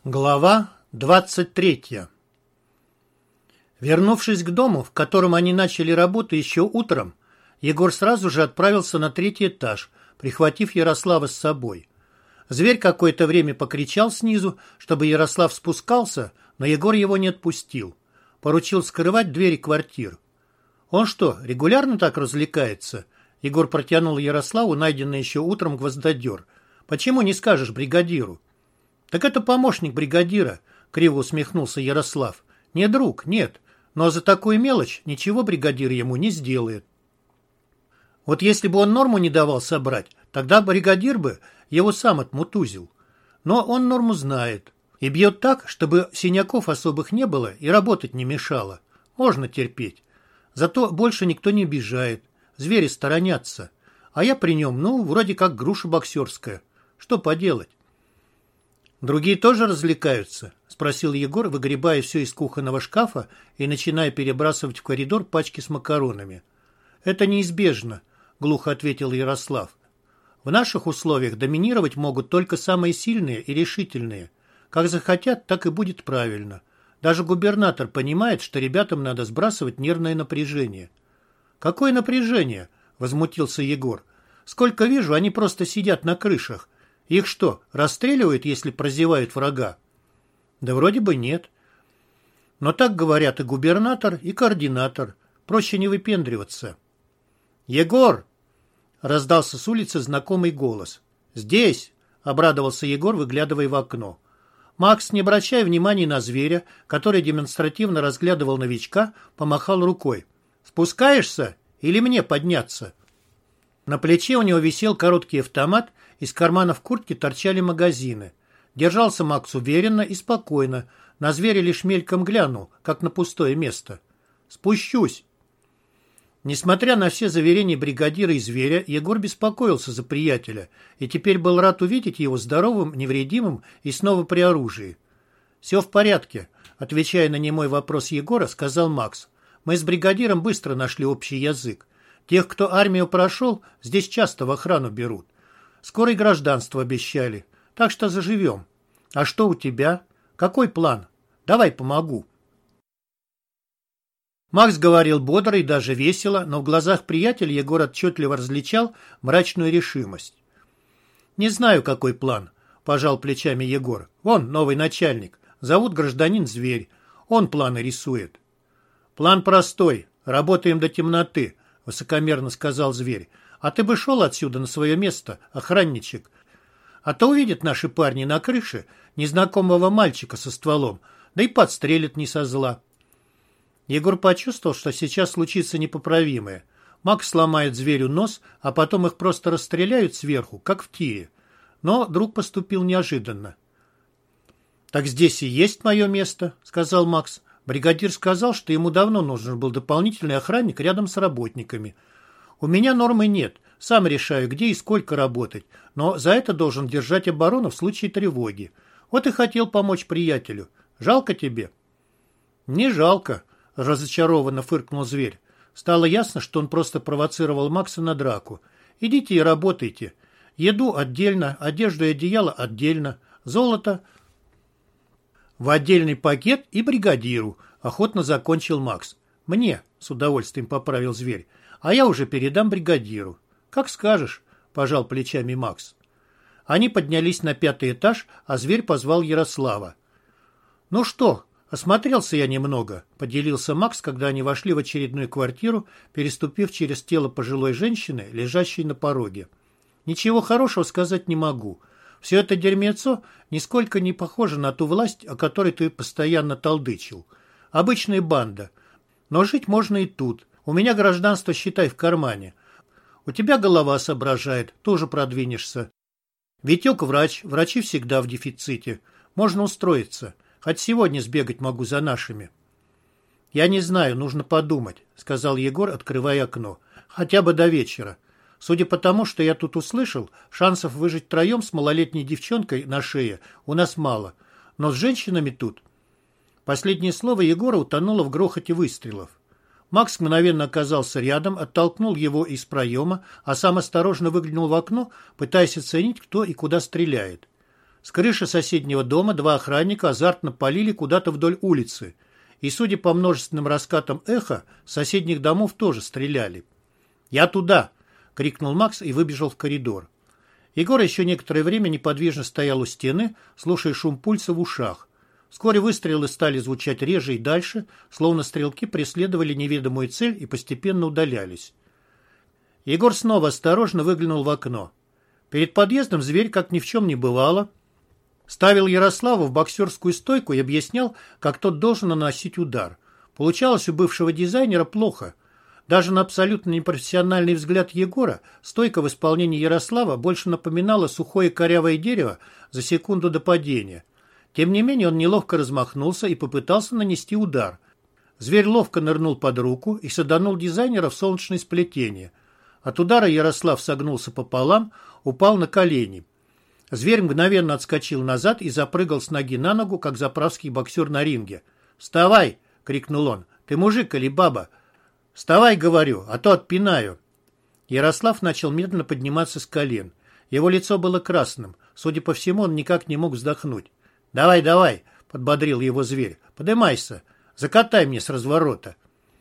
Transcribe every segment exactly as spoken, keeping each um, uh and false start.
Глава двадцать третья. Вернувшись к дому, в котором они начали работу еще утром, Егор сразу же отправился на третий этаж, прихватив Ярослава с собой. Зверь какое-то время покричал снизу, чтобы Ярослав спускался, но Егор его не отпустил. Поручил скрывать двери квартир. «Он что, регулярно так развлекается?» Егор протянул Ярославу найденный еще утром гвоздодер. «Почему не скажешь бригадиру?» «Так это помощник бригадира», — криво усмехнулся Ярослав. «Не друг, нет, но за такую мелочь ничего бригадир ему не сделает». Вот если бы он норму не давал собрать, тогда бригадир бы его сам отмутузил. Но он норму знает и бьет так, чтобы синяков особых не было и работать не мешало. Можно терпеть. Зато больше никто не обижает, звери сторонятся. А я при нем, ну, вроде как груша боксерская. Что поделать? «Другие тоже развлекаются?» – спросил Егор, выгребая все из кухонного шкафа и начиная перебрасывать в коридор пачки с макаронами. «Это неизбежно», – глухо ответил Ярослав. «В наших условиях доминировать могут только самые сильные и решительные. Как захотят, так и будет правильно. Даже губернатор понимает, что ребятам надо сбрасывать нервное напряжение». «Какое напряжение?» – возмутился Егор. «Сколько вижу, они просто сидят на крышах. Их что, расстреливают, если прозевают врага?» «Да вроде бы нет. Но так говорят и губернатор, и координатор. Проще не выпендриваться». «Егор!» — раздался с улицы знакомый голос. «Здесь!» — обрадовался Егор, выглядывая в окно. Макс, не обращая внимания на зверя, который демонстративно разглядывал новичка, помахал рукой. «Спускаешься? Или мне подняться?» На плече у него висел короткий автомат, из карманов куртки торчали магазины. Держался Макс уверенно и спокойно, на зверя лишь мельком глянул, как на пустое место. «Спущусь!» Несмотря на все заверения бригадира и зверя, Егор беспокоился за приятеля и теперь был рад увидеть его здоровым, невредимым и снова при оружии. «Все в порядке», — отвечая на немой вопрос Егора, сказал Макс. «Мы с бригадиром быстро нашли общий язык. Тех, кто армию прошел, здесь часто в охрану берут. Скоро и гражданство обещали. Так что заживем. А что у тебя? Какой план? Давай помогу». Макс говорил бодро и даже весело, но в глазах приятеля Егор отчетливо различал мрачную решимость. «Не знаю, какой план», – пожал плечами Егор. «Вон новый начальник. Зовут гражданин Зверь. Он планы рисует». «План простой. Работаем до темноты», – высокомерно сказал Зверь. «А ты бы шел отсюда на свое место, охранничек. А то увидят наши парни на крыше незнакомого мальчика со стволом, да и подстрелят не со зла». Егор почувствовал, что сейчас случится непоправимое. Макс сломает зверю нос, а потом их просто расстреляют сверху, как в тире. Но друг поступил неожиданно. «Так здесь и есть мое место», — сказал Макс. Бригадир сказал, что ему давно нужен был дополнительный охранник рядом с работниками. «У меня нормы нет. Сам решаю, где и сколько работать. Но за это должен держать оборону в случае тревоги. Вот и хотел помочь приятелю. Жалко тебе?» «Не жалко», — разочарованно фыркнул Зверь. Стало ясно, что он просто провоцировал Макса на драку. «Идите и работайте. Еду отдельно, одежду и одеяло отдельно, золото в отдельный пакет и бригадиру», — охотно закончил Макс. «Мне», — с удовольствием поправил Зверь, — «а я уже передам бригадиру». «Как скажешь», — пожал плечами Макс. Они поднялись на пятый этаж, а Зверь позвал Ярослава. «Ну что?» «Осмотрелся я немного», — поделился Макс, когда они вошли в очередную квартиру, переступив через тело пожилой женщины, лежащей на пороге. «Ничего хорошего сказать не могу. Все это дерьмецо нисколько не похоже на ту власть, о которой ты постоянно толдычил. Обычная банда. Но жить можно и тут. У меня гражданство, считай, в кармане. У тебя голова соображает, тоже продвинешься. Витек врач, врачи всегда в дефиците. Можно устроиться. Хоть сегодня сбегать могу за нашими». «Я не знаю, нужно подумать», — сказал Егор, открывая окно. «Хотя бы до вечера. Судя по тому, что я тут услышал, шансов выжить втроем с малолетней девчонкой на шее у нас мало. Но с женщинами тут...» Последнее слово Егора утонуло в грохоте выстрелов. Макс мгновенно оказался рядом, оттолкнул его из проема, а сам осторожно выглянул в окно, пытаясь оценить, кто и куда стреляет. С крыши соседнего дома два охранника азартно палили куда-то вдоль улицы. И, судя по множественным раскатам эха, с соседних домов тоже стреляли. «Я туда!» — крикнул Макс и выбежал в коридор. Егор еще некоторое время неподвижно стоял у стены, слушая шум пульса в ушах. Вскоре выстрелы стали звучать реже и дальше, словно стрелки преследовали неведомую цель и постепенно удалялись. Егор снова осторожно выглянул в окно. Перед подъездом зверь, как ни в чем не бывало, ставил Ярослава в боксерскую стойку и объяснял, как тот должен наносить удар. Получалось у бывшего дизайнера плохо. Даже на абсолютно непрофессиональный взгляд Егора стойка в исполнении Ярослава больше напоминала сухое корявое дерево за секунду до падения. Тем не менее он неловко размахнулся и попытался нанести удар. Зверь ловко нырнул под руку и саданул дизайнера в солнечное сплетение. От удара Ярослав согнулся пополам, упал на колени. Зверь мгновенно отскочил назад и запрыгал с ноги на ногу, как заправский боксер на ринге. «Вставай!» — крикнул он. «Ты мужик или баба? Вставай, говорю, а то отпинаю!» Ярослав начал медленно подниматься с колен. Его лицо было красным. Судя по всему, он никак не мог вздохнуть. «Давай, давай!» — подбодрил его зверь. «Подымайся! Закатай мне с разворота!»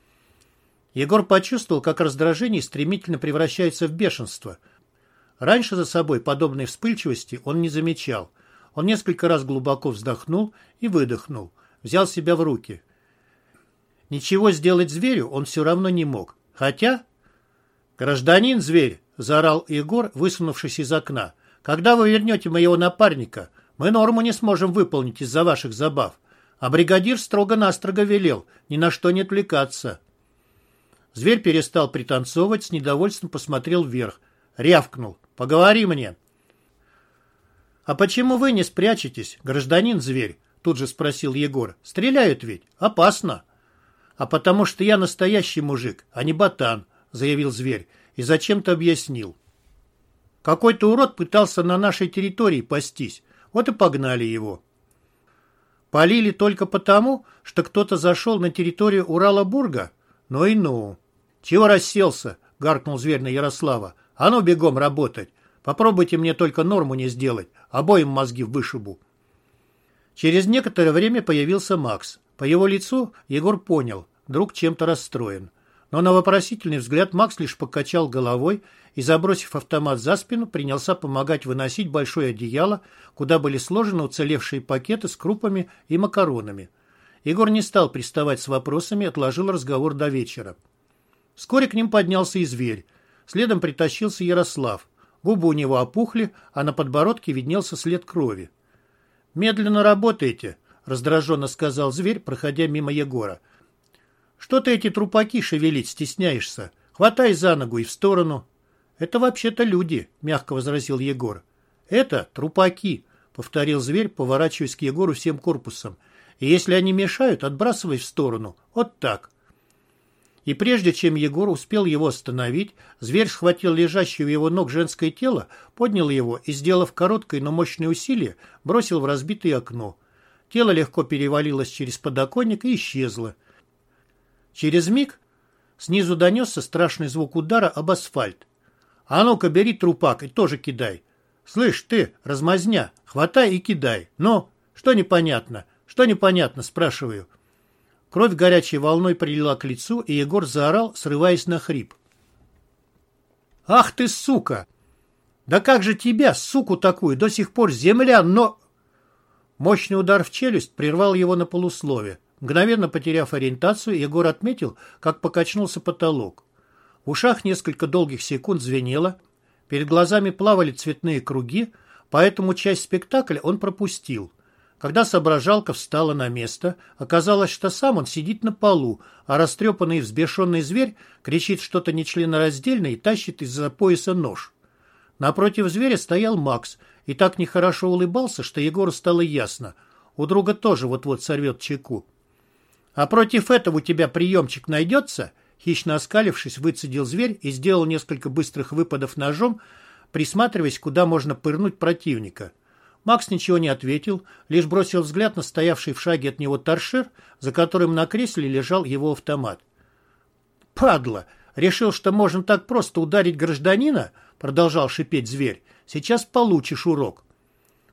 Егор почувствовал, как раздражение стремительно превращается в бешенство. Раньше за собой подобной вспыльчивости он не замечал. Он несколько раз глубоко вздохнул и выдохнул. Взял себя в руки. Ничего сделать зверю он все равно не мог. Хотя... «Гражданин зверь!» — заорал Егор, высунувшись из окна. «Когда вы вернете моего напарника? Мы норму не сможем выполнить из-за ваших забав. А бригадир строго-настрого велел ни на что не отвлекаться». Зверь перестал пританцовывать, с недовольством посмотрел вверх. Рявкнул. «Поговори мне». «А почему вы не спрячетесь, гражданин зверь?» Тут же спросил Егор. «Стреляют ведь. Опасно». «А потому что я настоящий мужик, а не ботан», заявил зверь и зачем-то объяснил. «Какой-то урод пытался на нашей территории пастись. Вот и погнали его». «Полили только потому, что кто-то зашел на территорию Урала-Бурга? Ну и ну». «Чего расселся?» — гаркнул зверь на Ярослава. «А ну бегом работать. Попробуйте мне только норму не сделать. Обоим мозги вышибу». Через некоторое время появился Макс. По его лицу Егор понял, друг чем-то расстроен. Но на вопросительный взгляд Макс лишь покачал головой и, забросив автомат за спину, принялся помогать выносить большое одеяло, куда были сложены уцелевшие пакеты с крупами и макаронами. Егор не стал приставать с вопросами, отложил разговор до вечера. Вскоре к ним поднялся и зверь. Следом притащился Ярослав. Губы у него опухли, а на подбородке виднелся след крови. «Медленно работаете», — раздраженно сказал зверь, проходя мимо Егора. «Что ты эти трупаки шевелить стесняешься? Хватай за ногу и в сторону». «Это вообще-то люди», — мягко возразил Егор. «Это трупаки», — повторил зверь, поворачиваясь к Егору всем корпусом. «И если они мешают, отбрасывай в сторону. Вот так». И прежде чем Егор успел его остановить, зверь схватил лежащее у его ног женское тело, поднял его и, сделав короткое, но мощное усилие, бросил в разбитое окно. Тело легко перевалилось через подоконник и исчезло. Через миг снизу донесся страшный звук удара об асфальт. «А ну-ка, бери трупак и тоже кидай». «Слышь, ты, размазня, хватай и кидай. Ну, что непонятно? Что непонятно?» – спрашиваю. Кровь горячей волной прилила к лицу, и Егор заорал, срываясь на хрип. «Ах ты, сука! Да как же тебя, суку такую, до сих пор земля, но...» Мощный удар в челюсть прервал его на полуслове. Мгновенно потеряв ориентацию, Егор отметил, как покачнулся потолок. В ушах несколько долгих секунд звенело, перед глазами плавали цветные круги, поэтому часть спектакля он пропустил. Когда соображалка встала на место, оказалось, что сам он сидит на полу, а растрепанный и взбешенный зверь кричит что-то нечленораздельное и тащит из-за пояса нож. Напротив зверя стоял Макс и так нехорошо улыбался, что Егору стало ясно. У друга тоже вот-вот сорвет чеку. «А против этого у тебя приемчик найдется?» Хищно оскалившись, выцедил зверь и сделал несколько быстрых выпадов ножом, присматриваясь, куда можно пырнуть противника. Макс ничего не ответил, лишь бросил взгляд на стоявший в шаге от него торшер, за которым на кресле лежал его автомат. «Падла! Решил, что можно так просто ударить гражданина?» — продолжал шипеть зверь. «Сейчас получишь урок».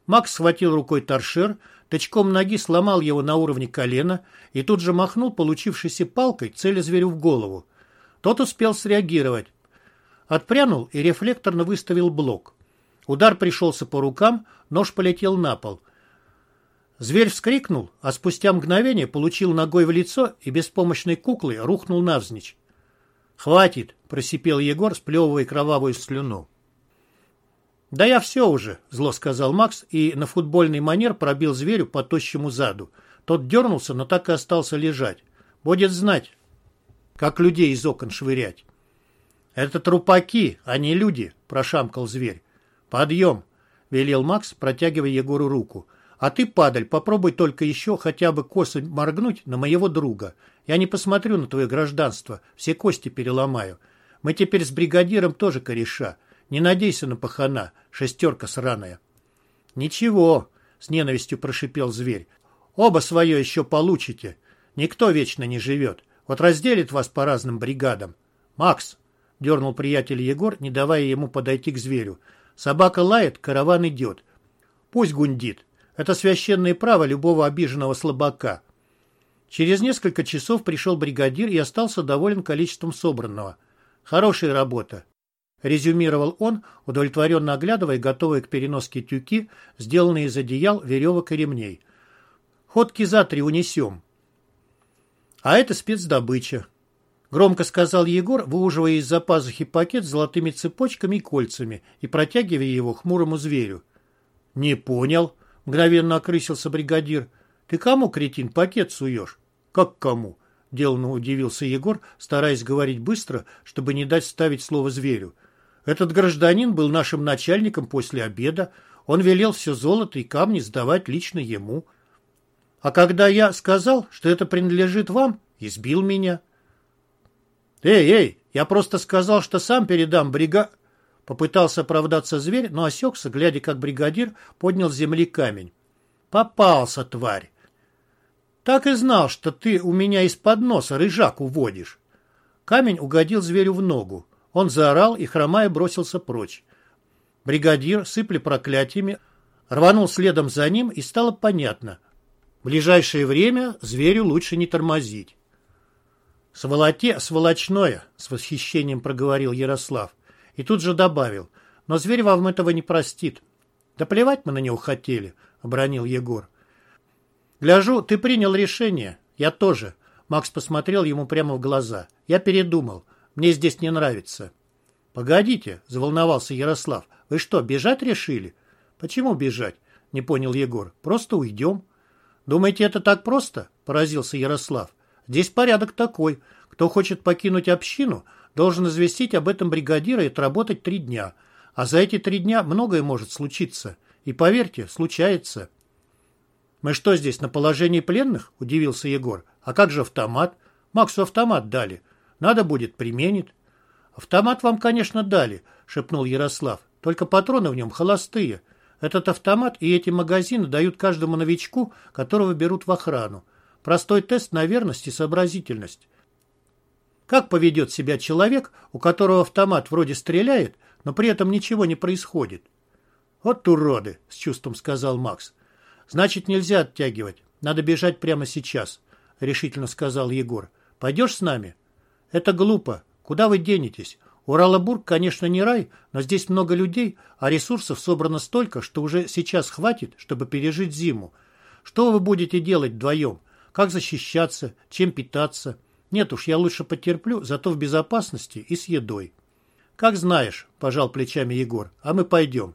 Макс схватил рукой торшер, тычком ноги сломал его на уровне колена и тут же махнул получившейся палкой, целя зверю в голову. Тот успел среагировать. Отпрянул и рефлекторно выставил блок. Удар пришелся по рукам, нож полетел на пол. Зверь вскрикнул, а спустя мгновение получил ногой в лицо и беспомощной куклой рухнул навзничь. «Хватит!» – просипел Егор, сплевывая кровавую слюну. «Да я все уже», – зло сказал Макс и на футбольный манер пробил зверю по тощему заду. Тот дернулся, но так и остался лежать. «Будет знать, как людей из окон швырять». «Это трупаки, а не люди», – прошамкал зверь. «Подъем», – велел Макс, протягивая Егору руку. «А ты, падаль, попробуй только еще хотя бы косо моргнуть на моего друга. Я не посмотрю на твое гражданство, все кости переломаю. Мы теперь с бригадиром тоже кореша. Не надейся на пахана, шестерка сраная». «Ничего», — с ненавистью прошипел зверь. «Оба свое еще получите. Никто вечно не живет. Вот разделит вас по разным бригадам». «Макс», — дернул приятель Егор, не давая ему подойти к зверю. «Собака лает, караван идет. Пусть гундит. Это священное право любого обиженного слабака». Через несколько часов пришел бригадир и остался доволен количеством собранного. «Хорошая работа», — резюмировал он, удовлетворенно оглядывая готовые к переноске тюки, сделанные из одеял, веревок и ремней. «Ходки за три унесем». «А это спецдобыча», — громко сказал Егор, выуживая из-за пазухи пакет с золотыми цепочками и кольцами и протягивая его хмурому зверю. «Не понял», — мгновенно окрысился бригадир. «Ты кому, кретин, пакет суешь?» «Как кому?» — деланно удивился Егор, стараясь говорить быстро, чтобы не дать ставить слово зверю. «Этот гражданин был нашим начальником после обеда. Он велел все золото и камни сдавать лично ему. А когда я сказал, что это принадлежит вам, избил меня». «Эй, эй, я просто сказал, что сам передам брига...» Попытался оправдаться зверь, но осекся, глядя, как бригадир поднял с земли камень. «Попался, тварь! Так и знал, что ты у меня из-под носа рыжак уводишь». Камень угодил зверю в ногу. Он заорал и, хромая, бросился прочь. Бригадир, сыпля проклятиями, рванул следом за ним, и стало понятно. В ближайшее время зверю лучше не тормозить. «Сволоте сволочное!» — с восхищением проговорил Ярослав. И тут же добавил: «Но зверь вам этого не простит». «Да плевать мы на него хотели», — обронил Егор. «Гляжу, ты принял решение. Я тоже». Макс посмотрел ему прямо в глаза. «Я передумал. Мне здесь не нравится». «Погодите», — заволновался Ярослав. «Вы что, бежать решили?» «Почему бежать?» — не понял Егор. «Просто уйдем». «Думаете, это так просто?» — поразился Ярослав. «Здесь порядок такой. Кто хочет покинуть общину, должен известить об этом бригадира и отработать три дня. А за эти три дня многое может случиться. И поверьте, случается». «Мы что здесь, на положении пленных?» – удивился Егор. «А как же автомат? Максу автомат дали. Надо будет, применит». «Автомат вам, конечно, дали», – шепнул Ярослав. «Только патроны в нем холостые. Этот автомат и эти магазины дают каждому новичку, которого берут в охрану. Простой тест на верность и сообразительность. Как поведет себя человек, у которого автомат вроде стреляет, но при этом ничего не происходит?» «Вот уроды», – с чувством сказал Макс. «Значит, нельзя оттягивать. Надо бежать прямо сейчас», — решительно сказал Егор. «Пойдешь с нами?» «Это глупо. Куда вы денетесь? Уралабург, конечно, не рай, но здесь много людей, а ресурсов собрано столько, что уже сейчас хватит, чтобы пережить зиму. Что вы будете делать вдвоем? Как защищаться? Чем питаться? Нет уж, я лучше потерплю, зато в безопасности и с едой». «Как знаешь», — пожал плечами Егор, — «а мы пойдем».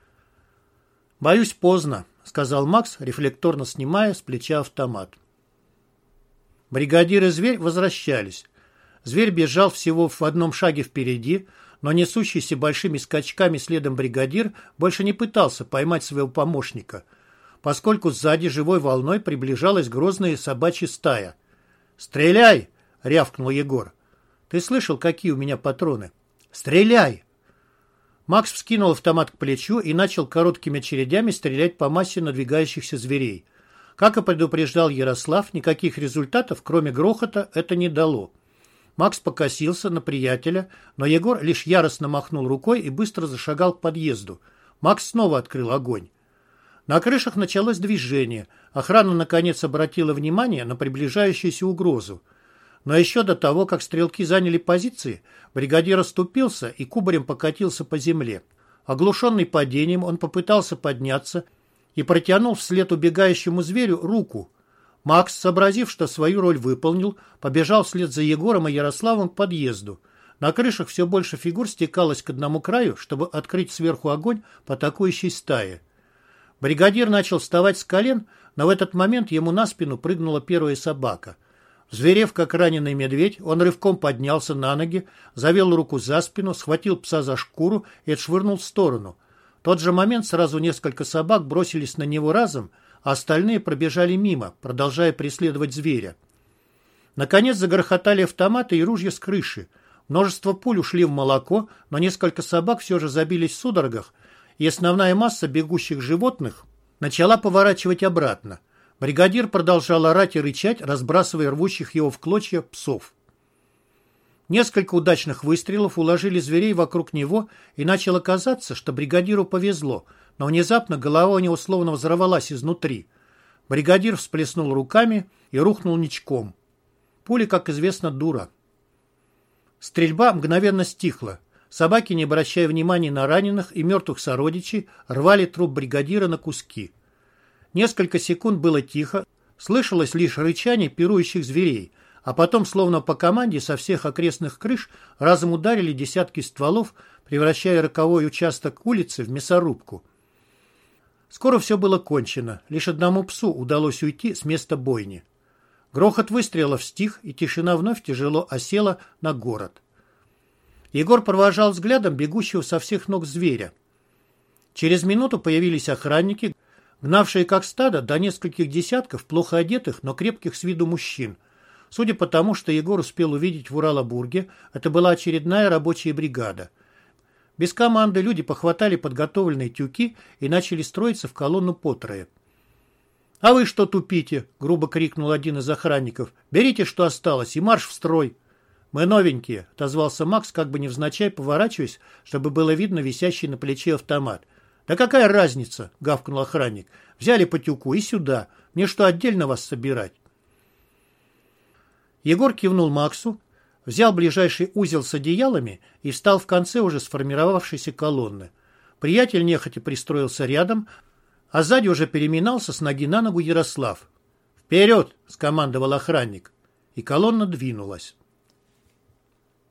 «Боюсь, поздно», — сказал Макс, рефлекторно снимая с плеча автомат. Бригадир и зверь возвращались. Зверь бежал всего в одном шаге впереди, но несущийся большими скачками следом бригадир больше не пытался поймать своего помощника, поскольку сзади живой волной приближалась грозная собачья стая. «Стреляй!» — рявкнул Егор. «Ты слышал, какие у меня патроны?» «Стреляй!» Макс вскинул автомат к плечу и начал короткими очередями стрелять по массе надвигающихся зверей. Как и предупреждал Ярослав, никаких результатов, кроме грохота, это не дало. Макс покосился на приятеля, но Егор лишь яростно махнул рукой и быстро зашагал к подъезду. Макс снова открыл огонь. На крышах началось движение. Охрана наконец обратила внимание на приближающуюся угрозу. Но еще до того, как стрелки заняли позиции, бригадир оступился и кубарем покатился по земле. Оглушенный падением, он попытался подняться и протянул вслед убегающему зверю руку. Макс, сообразив, что свою роль выполнил, побежал вслед за Егором и Ярославом к подъезду. На крышах все больше фигур стекалось к одному краю, чтобы открыть сверху огонь по атакующей стае. Бригадир начал вставать с колен, но в этот момент ему на спину прыгнула первая собака. Взверев, как раненый медведь, он рывком поднялся на ноги, завел руку за спину, схватил пса за шкуру и отшвырнул в сторону. В тот же момент сразу несколько собак бросились на него разом, а остальные пробежали мимо, продолжая преследовать зверя. Наконец загрохотали автоматы и ружья с крыши. Множество пуль ушли в молоко, но несколько собак все же забились в судорогах, и основная масса бегущих животных начала поворачивать обратно. Бригадир продолжал орать и рычать, разбрасывая рвущих его в клочья псов. Несколько удачных выстрелов уложили зверей вокруг него, и начало казаться, что бригадиру повезло, но внезапно голова у него словно взорвалась изнутри. Бригадир всплеснул руками и рухнул ничком. Пуля, как известно, дура. Стрельба мгновенно стихла. Собаки, не обращая внимания на раненых и мертвых сородичей, рвали труп бригадира на куски. Несколько секунд было тихо, слышалось лишь рычание пирующих зверей, а потом, словно по команде, со всех окрестных крыш разом ударили десятки стволов, превращая роковой участок улицы в мясорубку. Скоро все было кончено, лишь одному псу удалось уйти с места бойни. Грохот выстрелов стих, и тишина вновь тяжело осела на город. Егор провожал взглядом бегущего со всех ног зверя. Через минуту появились охранники, гнавшие как стадо до нескольких десятков плохо одетых, но крепких с виду мужчин. Судя по тому, что Егор успел увидеть в Уралабурге, это была очередная рабочая бригада. Без команды люди похватали подготовленные тюки и начали строиться в колонну по трое. «А вы что тупите?» — грубо крикнул один из охранников. «Берите, что осталось, и марш в строй!» «Мы новенькие», — отозвался Макс, как бы невзначай поворачиваясь, чтобы было видно висящий на плече автомат. «Да какая разница?» — гавкнул охранник. «Взяли по тюку и сюда. Мне что, отдельно вас собирать?» Егор кивнул Максу, взял ближайший узел с одеялами и встал в конце уже сформировавшейся колонны. Приятель нехотя пристроился рядом, а сзади уже переминался с ноги на ногу Ярослав. «Вперед!» — скомандовал охранник, и колонна двинулась.